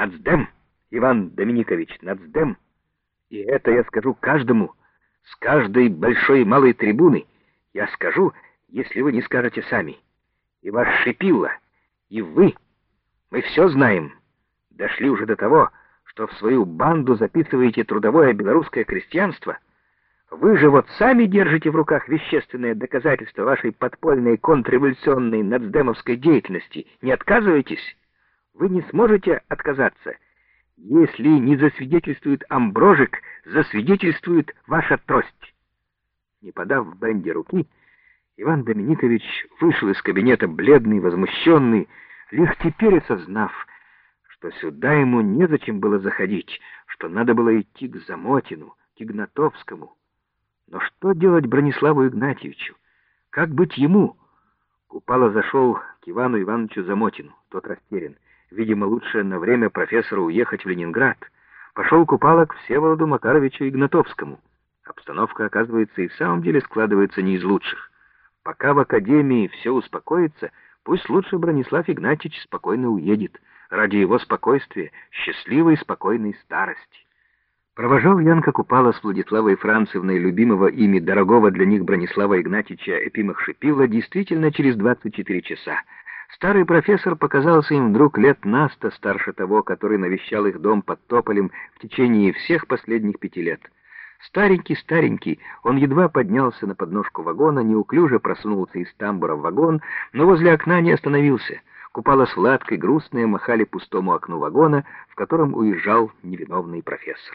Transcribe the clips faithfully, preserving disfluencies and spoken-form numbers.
Нацдем, Иван Доминикович, нацдем. И это я скажу каждому, с каждой большой и малой трибуны. Я скажу, если вы не скажете сами. И ваш Шипилла, и вы, мы все знаем. Дошли уже до того, что в свою банду записываете трудовое белорусское крестьянство. Вы же вот сами держите в руках вещественное доказательство вашей подпольной контрреволюционной нацдемовской деятельности. Не отказываетесь? Вы не сможете отказаться. Если не засвидетельствует Амброжик, засвидетельствует ваша трость. Не подав Бенди руки, Иван Доминикович вышел из кабинета бледный, возмущенный, лишь теперь осознав, что сюда ему незачем было заходить, что надо было идти к Замотину, к Игнатовскому. Но что делать Брониславу Игнатьевичу? Как быть ему? Купала зашел к Ивану Ивановичу Замотину. Тот растерян. Видимо, лучше на время профессору уехать в Ленинград. Пошел Купала к Всеволоду Макаровичу Игнатовскому. Обстановка, оказывается, и в самом деле складывается не из лучших. Пока в академии все успокоится, пусть лучше Бронислав Игнатьевич спокойно уедет, ради его спокойствия, счастливой спокойной старости. Провожал Янка Купала с Владиславой Францевной, любимого ими, дорогого для них Бронислава Игнатьевича Епимах Шипилла, действительно через двадцать четыре часа. Старый профессор показался им вдруг лет на сто старше того, который навещал их дом под Тополем в течение всех последних пяти лет. Старенький-старенький, он едва поднялся на подножку вагона, неуклюже просунулся из тамбура в вагон, но возле окна не остановился. Купала с Владкой грустные махали пустому окну вагона, в котором уезжал невиновный профессор.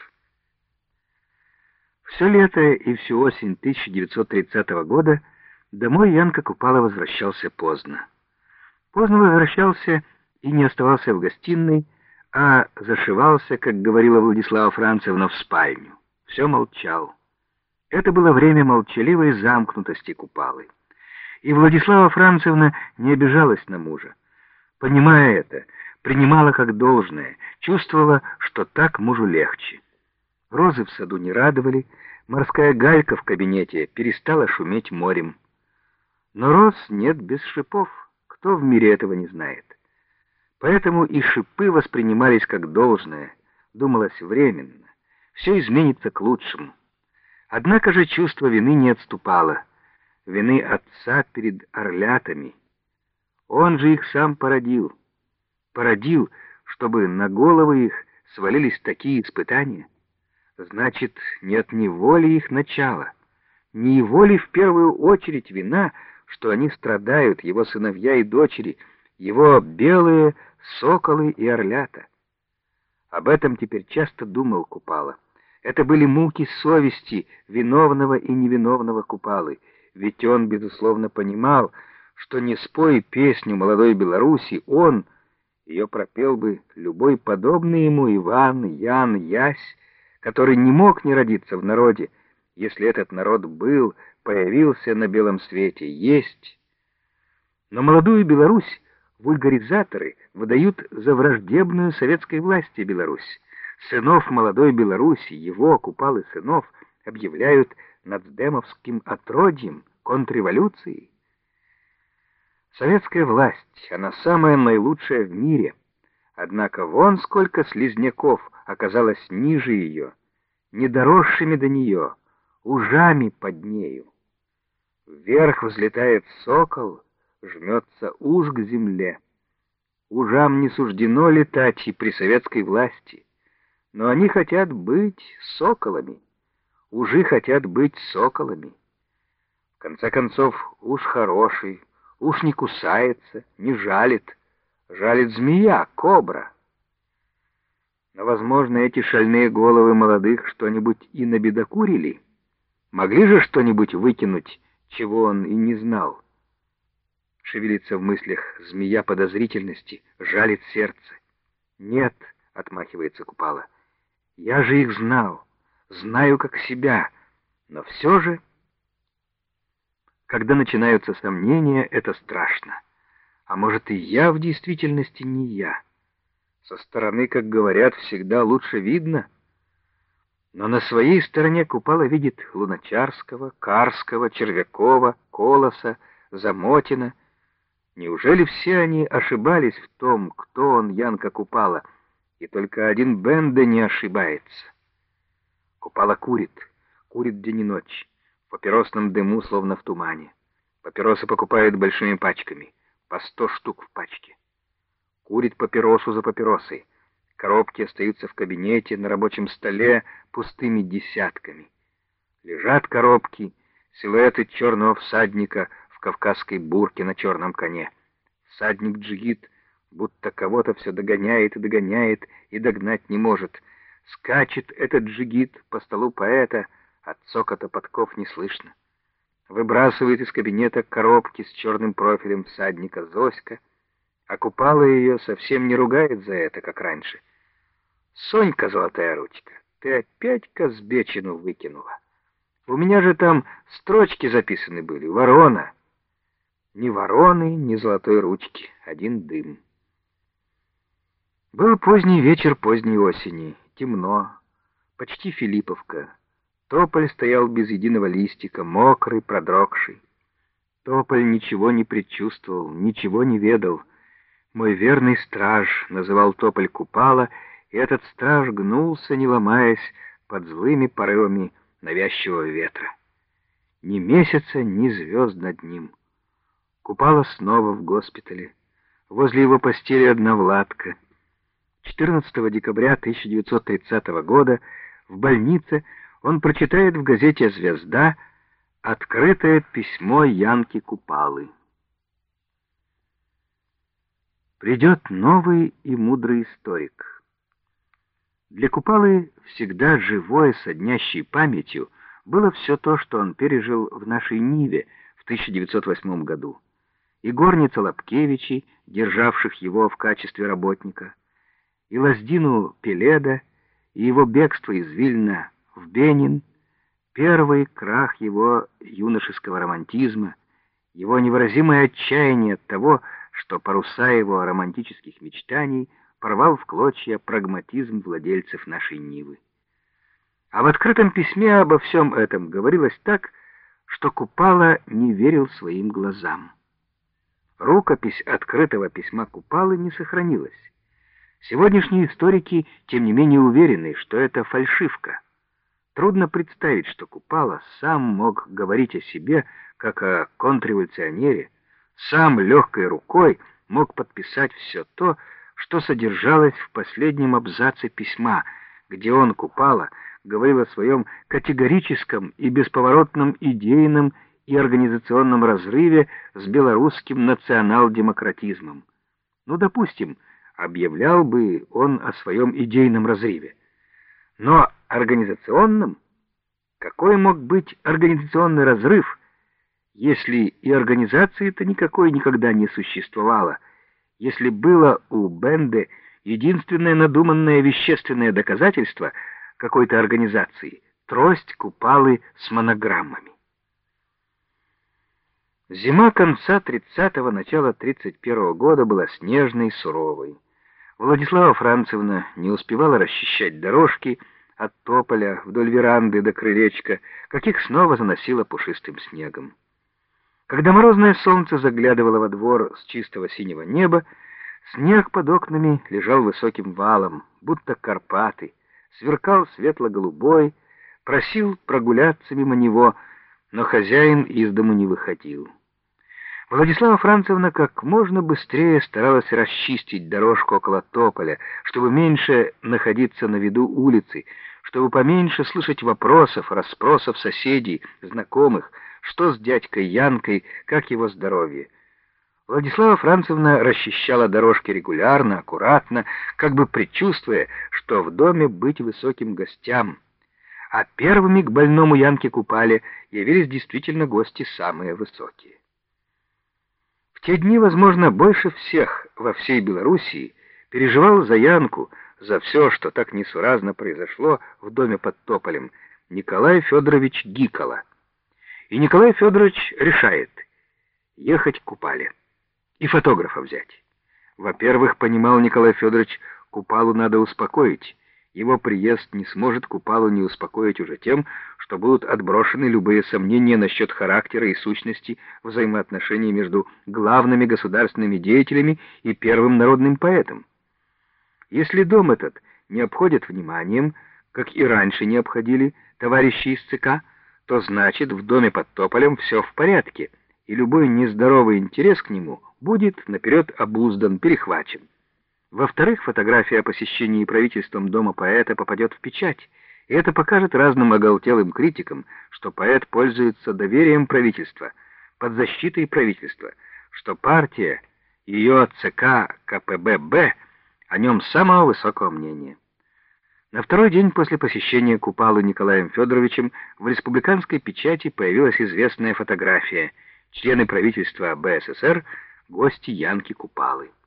Все лето и всю осень тысяча девятьсот тридцатого года домой Янка Купала возвращался поздно. Поздно возвращался и не оставался в гостиной, а зашивался, как говорила Владислава Францевна, в спальню. Все молчал. Это было время молчаливой замкнутости Купалы. И Владислава Францевна не обижалась на мужа. Понимая это, принимала как должное, чувствовала, что так мужу легче. Розы в саду не радовали, морская галька в кабинете перестала шуметь морем. Но роз нет без шипов, кто в мире этого не знает. Поэтому и шипы воспринимались как должное, думалось временно, все изменится к лучшему. Однако же чувство вины не отступало, вины отца перед орлятами. Он же их сам породил, породил, чтобы на головы их свалились такие испытания. Значит, не от него ли их начало? Не его ли в первую очередь вина, что они страдают, его сыновья и дочери, его белые соколы и орлята? Об этом теперь часто думал Купала. Это были муки совести виновного и невиновного Купалы, ведь он, безусловно, понимал, что не спой песню молодой Беларуси, он, ее пропел бы любой подобный ему Иван, Ян, Ясь, который не мог не родиться в народе, если этот народ был, появился на белом свете, есть. Но молодую Беларусь вульгаризаторы выдают за враждебную советской власти Беларусь. Сынов молодой Беларуси, его, Купалы сынов, объявляют нацдемовским отродьем, контрреволюцией. Советская власть, она самая наилучшая в мире. Однако вон сколько слизняков оказалось ниже ее, недоросшими до нее, ужами под нею. Вверх взлетает сокол, жмется уж к земле. Ужам не суждено летать и при советской власти, но они хотят быть соколами. Ужи хотят быть соколами. В конце концов, уж хороший, уж не кусается, не жалит. Жалит змея, кобра. Но, возможно, эти шальные головы молодых что-нибудь и набедокурили. Могли же что-нибудь выкинуть, чего он и не знал. Шевелится в мыслях змея подозрительности, жалит сердце. «Нет», — отмахивается Купала, — «я же их знал, знаю как себя, но все же...» Когда начинаются сомнения, это страшно. А может, и я в действительности не я? Со стороны, как говорят, всегда лучше видно. Но на своей стороне Купала видит Луначарского, Карского, Червякова, Колоса, Замотина. Неужели все они ошибались в том, кто он, Янка Купала, И только один Бенде не ошибается. Купала курит, курит день и ночь, в папиросном дыму, словно в тумане. Папиросы покупают большими пачками, по сто штук в пачке. Курит папиросу за папиросой. Коробки остаются в кабинете, на рабочем столе пустыми десятками. Лежат коробки, силуэты черного всадника в кавказской бурке на черном коне. Всадник джигит, будто кого-то все догоняет и догоняет, и догнать не может. Скачет этот джигит по столу поэта, от цокота подков не слышно. Выбрасывает из кабинета коробки с черным профилем всадника Зоська, а Купала ее совсем не ругает за это, как раньше. «Сонька, золотая ручка, ты опять Казбечину выкинула. У меня же там строчки записаны были, ворона». Ни вороны, ни золотой ручки, один дым. Был поздний вечер поздней осени, темно, почти Филипповка. Тополь стоял без единого листика, мокрый, продрогший. Тополь ничего не предчувствовал, ничего не ведал. «Мой верный страж», — называл тополь Купала, и этот страж гнулся, не ломаясь, под злыми порывами навязчивого ветра. Ни месяца, ни звезд над ним. Купала снова в госпитале. Возле его постели одна Владка. четырнадцатого декабря тысяча девятьсот тридцатого года в больнице он прочитает в газете «Звезда» открытое письмо Янки Купалы. Придет новый и мудрый историк. Для Купалы всегда живое, соднящей памятью было все то, что он пережил в нашей Ниве в тысяча девятьсот восьмом году. И горница Лапкевичей, державших его в качестве работника, и Лаздину Пеледа, и его бегство из Вильна в Бенин, первый крах его юношеского романтизма, его невыразимое отчаяние от того, что паруса его романтических мечтаний порвал в клочья прагматизм владельцев нашей Нивы. А в открытом письме обо всем этом говорилось так, что Купала не верил своим глазам. Рукопись открытого письма Купалы не сохранилась. Сегодняшние историки, тем не менее, уверены, что это фальшивка. Трудно представить, что Купала сам мог говорить о себе, как о контрреволюционере, сам легкой рукой мог подписать все то, что содержалось в последнем абзаце письма, где он, Купала, говорил о своем категорическом и бесповоротном идейном и организационном разрыве с белорусским национал-демократизмом. Ну, допустим, объявлял бы он о своем идейном разрыве. Но организационном? Какой мог быть организационный разрыв, если и организации-то никакой никогда не существовало, если было у Бенде единственное надуманное вещественное доказательство какой-то организации — трость Купалы с монограммами? Зима конца тридцатого, начала тридцать первого года была снежной и суровой. Владислава Францевна не успевала расчищать дорожки от тополя вдоль веранды до крылечка, как их снова заносило пушистым снегом. Когда морозное солнце заглядывало во двор с чистого синего неба, снег под окнами лежал высоким валом, будто Карпаты, сверкал светло-голубой, просил прогуляться мимо него, но хозяин из дому не выходил. Владислава Францевна как можно быстрее старалась расчистить дорожку около тополя, чтобы меньше находиться на виду улицы, чтобы поменьше слышать вопросов, расспросов соседей, знакомых, что с дядькой Янкой, как его здоровье. Владислава Францевна расчищала дорожки регулярно, аккуратно, как бы предчувствуя, что в доме быть высоким гостям. А первыми к больному Янке Купале явились действительно гости самые высокие. В те дни, возможно, больше всех во всей Белоруссии переживал за Янку, за все, что так несуразно произошло в доме под тополем, Николай Федорович Гикола. И Николай Федорович решает ехать к Купале и фотографа взять. Во-первых, понимал Николай Федорович, Купалу надо успокоить. Его приезд не сможет Купалу не успокоить уже тем, что будут отброшены любые сомнения насчет характера и сущности взаимоотношений между главными государственными деятелями и первым народным поэтом. Если дом этот не обходят вниманием, как и раньше не обходили товарищи из ЦК, то значит, в доме под тополем все в порядке, и любой нездоровый интерес к нему будет наперед обуздан, перехвачен. Во-вторых, фотография о посещении правительством дома поэта попадет в печать, и это покажет разным оголтелым критикам, что поэт пользуется доверием правительства, под защитой правительства, что партия, ее ЦК КПБ-Б о нем самого высокого мнения. На второй день после посещения Купалы Николаем Федоровичем в республиканской печати появилась известная фотография: члены правительства БССР, гости Янки Купалы.